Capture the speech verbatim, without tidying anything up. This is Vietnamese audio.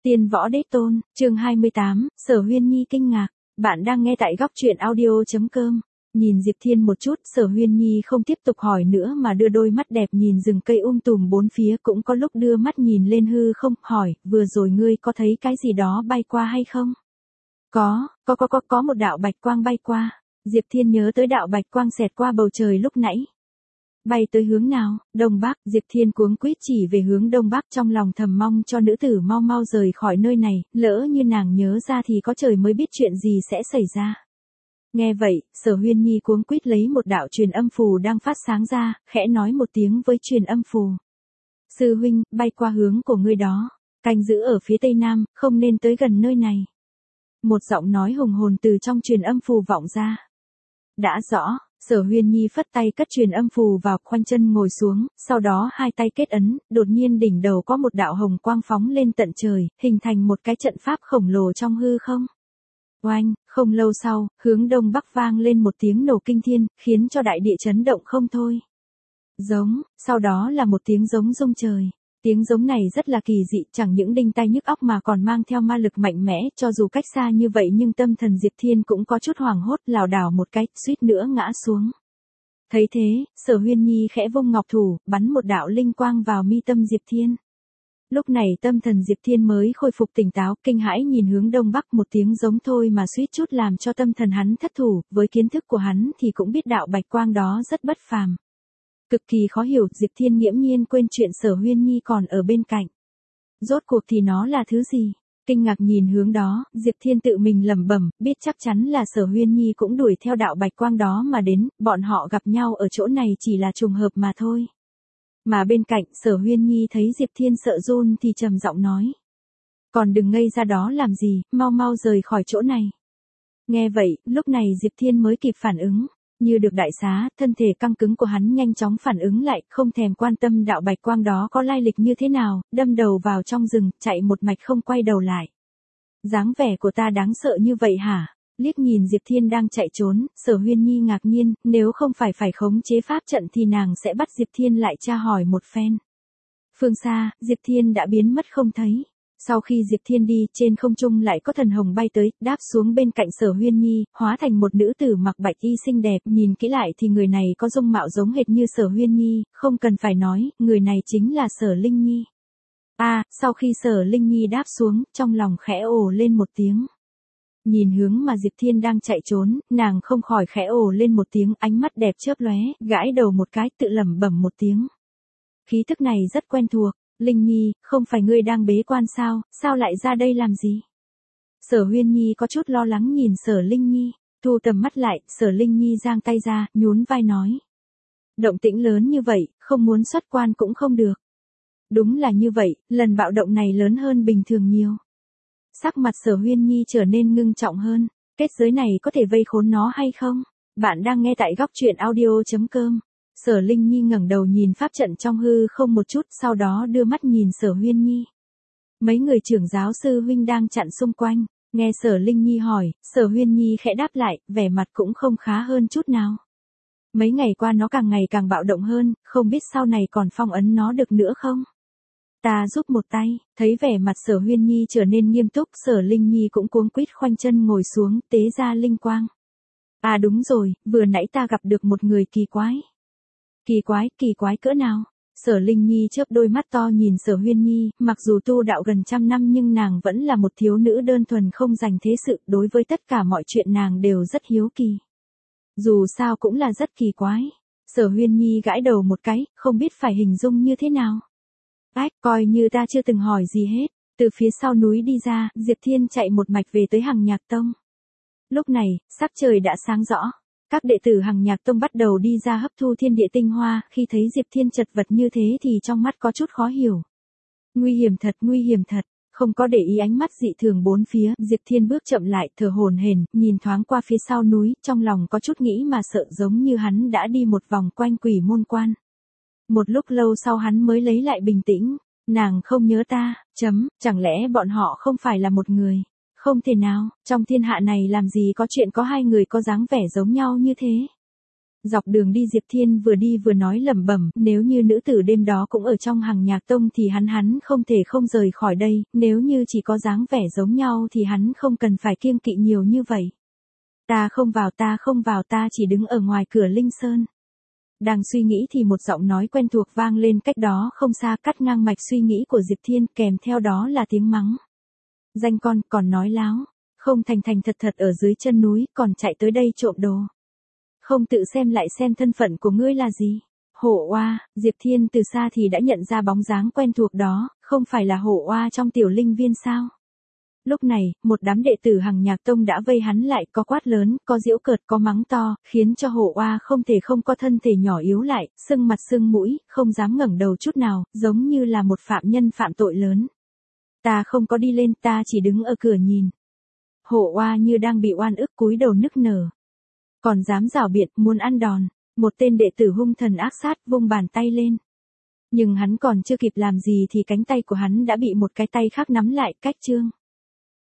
Tiên võ đế tôn, chương hai mươi tám, Sở Huyên Nhi kinh ngạc. Bạn đang nghe tại góc truyện audio chấm com. Nhìn Diệp Thiên một chút, Sở Huyên Nhi không tiếp tục hỏi nữa mà đưa đôi mắt đẹp nhìn rừng cây um tùm bốn phía, cũng có lúc đưa mắt nhìn lên hư không, hỏi, vừa rồi ngươi có thấy cái gì đó bay qua hay không? Có, có có có có một đạo bạch quang bay qua. Diệp Thiên nhớ tới đạo bạch quang xẹt qua bầu trời lúc nãy. Bay tới hướng nào? Đông Bắc. Diệp Thiên cuống quýt chỉ về hướng Đông Bắc, trong lòng thầm mong cho nữ tử mau mau rời khỏi nơi này, lỡ như nàng nhớ ra thì có trời mới biết chuyện gì sẽ xảy ra. Nghe vậy, Sở Huyên Nhi cuống quýt lấy một đạo truyền âm phù đang phát sáng ra, khẽ nói một tiếng với truyền âm phù. Sư huynh, bay qua hướng của ngươi đó, canh giữ ở phía tây nam, không nên tới gần nơi này. Một giọng nói hùng hồn từ trong truyền âm phù vọng ra. Đã rõ. Sở Huyên Nhi phất tay cất truyền âm phù vào, khoanh chân ngồi xuống, sau đó hai tay kết ấn, đột nhiên đỉnh đầu có một đạo hồng quang phóng lên tận trời, hình thành một cái trận pháp khổng lồ trong hư không. Oanh, không lâu sau, hướng đông bắc vang lên một tiếng nổ kinh thiên, khiến cho đại địa chấn động không thôi. Giống, sau đó là một tiếng giống rung trời. Tiếng giống này rất là kỳ dị, chẳng những đinh tai nhức óc mà còn mang theo ma lực mạnh mẽ, cho dù cách xa như vậy nhưng tâm thần Diệp Thiên cũng có chút hoảng hốt, lảo đảo một cái, suýt nữa ngã xuống. Thấy thế, Sở Huyên Nhi khẽ vung ngọc thủ, bắn một đạo linh quang vào mi tâm Diệp Thiên. Lúc này tâm thần Diệp Thiên mới khôi phục tỉnh táo, kinh hãi nhìn hướng đông bắc, một tiếng giống thôi mà suýt chút làm cho tâm thần hắn thất thủ, với kiến thức của hắn thì cũng biết đạo bạch quang đó rất bất phàm. Cực kỳ khó hiểu, Diệp Thiên nghiễm nhiên quên chuyện Sở Huyên Nhi còn ở bên cạnh. Rốt cuộc thì nó là thứ gì? Kinh ngạc nhìn hướng đó, Diệp Thiên tự mình lẩm bẩm, biết chắc chắn là Sở Huyên Nhi cũng đuổi theo đạo bạch quang đó mà đến, bọn họ gặp nhau ở chỗ này chỉ là trùng hợp mà thôi. Mà bên cạnh, Sở Huyên Nhi thấy Diệp Thiên sợ run thì trầm giọng nói. Còn đừng ngây ra đó làm gì, mau mau rời khỏi chỗ này. Nghe vậy, lúc này Diệp Thiên mới kịp phản ứng. Như được đại xá, thân thể căng cứng của hắn nhanh chóng phản ứng lại, không thèm quan tâm đạo bạch quang đó có lai lịch như thế nào, đâm đầu vào trong rừng, chạy một mạch không quay đầu lại. Dáng vẻ của ta đáng sợ như vậy hả? Liếc nhìn Diệp Thiên đang chạy trốn, Sở Huyên Nhi ngạc nhiên, nếu không phải phải khống chế pháp trận thì nàng sẽ bắt Diệp Thiên lại tra hỏi một phen. Phương xa, Diệp Thiên đã biến mất không thấy. Sau khi Diệp Thiên đi, trên không trung lại có thần hồng bay tới, đáp xuống bên cạnh Sở Huyên Nhi, hóa thành một nữ tử mặc bạch y xinh đẹp, nhìn kỹ lại thì người này có dung mạo giống hệt như Sở Huyên Nhi, không cần phải nói, người này chính là Sở Linh Nhi. A, à, sau khi Sở Linh Nhi đáp xuống, trong lòng khẽ ồ lên một tiếng. Nhìn hướng mà Diệp Thiên đang chạy trốn, nàng không khỏi khẽ ồ lên một tiếng, ánh mắt đẹp chớp lóe, gãi đầu một cái, tự lẩm bẩm một tiếng. Khí thức này rất quen thuộc. Linh Nhi, không phải ngươi đang bế quan sao, sao lại ra đây làm gì? Sở Huyên Nhi có chút lo lắng nhìn Sở Linh Nhi, thu tầm mắt lại, Sở Linh Nhi giang tay ra, nhún vai nói. Động tĩnh lớn như vậy, không muốn xuất quan cũng không được. Đúng là như vậy, lần bạo động này lớn hơn bình thường nhiều. Sắc mặt Sở Huyên Nhi trở nên ngưng trọng hơn, kết giới này có thể vây khốn nó hay không? Bạn đang nghe tại góc truyện audio chấm com. Sở Linh Nhi ngẩng đầu nhìn pháp trận trong hư không một chút, sau đó đưa mắt nhìn Sở Huyên Nhi. Mấy người trưởng giáo sư huynh đang chặn xung quanh, nghe Sở Linh Nhi hỏi, Sở Huyên Nhi khẽ đáp lại, vẻ mặt cũng không khá hơn chút nào. Mấy ngày qua nó càng ngày càng bạo động hơn, không biết sau này còn phong ấn nó được nữa không? Ta giúp một tay, thấy vẻ mặt Sở Huyên Nhi trở nên nghiêm túc, Sở Linh Nhi cũng cuống quýt khoanh chân ngồi xuống, tế ra linh quang. À đúng rồi, vừa nãy ta gặp được một người kỳ quái. Kỳ quái, kỳ quái cỡ nào? Sở Linh Nhi chớp đôi mắt to nhìn Sở Huyên Nhi, mặc dù tu đạo gần trăm năm nhưng nàng vẫn là một thiếu nữ đơn thuần không dành thế sự, đối với tất cả mọi chuyện nàng đều rất hiếu kỳ. Dù sao cũng là rất kỳ quái. Sở Huyên Nhi gãi đầu một cái, không biết phải hình dung như thế nào. Ách, coi như ta chưa từng hỏi gì hết. Từ phía sau núi đi ra, Diệp Thiên chạy một mạch về tới Hằng Nhạc Tông. Lúc này, sắc trời đã sáng rõ. Các đệ tử Hằng Nhạc Tông bắt đầu đi ra hấp thu thiên địa tinh hoa, khi thấy Diệp Thiên chật vật như thế thì trong mắt có chút khó hiểu. Nguy hiểm thật, nguy hiểm thật, không có để ý ánh mắt dị thường bốn phía, Diệp Thiên bước chậm lại, thở hổn hển, nhìn thoáng qua phía sau núi, trong lòng có chút nghĩ mà sợ, giống như hắn đã đi một vòng quanh quỷ môn quan. Một lúc lâu sau hắn mới lấy lại bình tĩnh, nàng không nhớ ta, chấm, chẳng lẽ bọn họ không phải là một người? Không thể nào, trong thiên hạ này làm gì có chuyện có hai người có dáng vẻ giống nhau như thế. Dọc đường đi Diệp Thiên vừa đi vừa nói lẩm bẩm, nếu như nữ tử đêm đó cũng ở trong Hằng Nhạc Tông thì hắn hắn không thể không rời khỏi đây, nếu như chỉ có dáng vẻ giống nhau thì hắn không cần phải kiêng kỵ nhiều như vậy. Ta không vào ta không vào ta chỉ đứng ở ngoài cửa Linh Sơn. Đang suy nghĩ thì một giọng nói quen thuộc vang lên cách đó không xa, cắt ngang mạch suy nghĩ của Diệp Thiên, kèm theo đó là tiếng mắng. Danh con, còn nói láo, không thành thành thật thật ở dưới chân núi, còn chạy tới đây trộm đồ. Không tự xem lại xem thân phận của ngươi là gì. Hổ oa, Diệp Thiên từ xa thì đã nhận ra bóng dáng quen thuộc đó, không phải là hổ oa trong tiểu linh viên sao? Lúc này, một đám đệ tử Hằng Nhạc Tông đã vây hắn lại, có quát lớn, có giễu cợt, có mắng to, khiến cho hổ oa không thể không có thân thể nhỏ yếu lại, sưng mặt sưng mũi, không dám ngẩng đầu chút nào, giống như là một phạm nhân phạm tội lớn. Ta không có đi lên, ta chỉ đứng ở cửa nhìn. Hổ oa như đang bị oan ức cúi đầu nức nở. Còn dám rảo biện, muốn ăn đòn. Một tên đệ tử hung thần ác sát vung bàn tay lên. Nhưng hắn còn chưa kịp làm gì thì cánh tay của hắn đã bị một cái tay khác nắm lại, cách trương.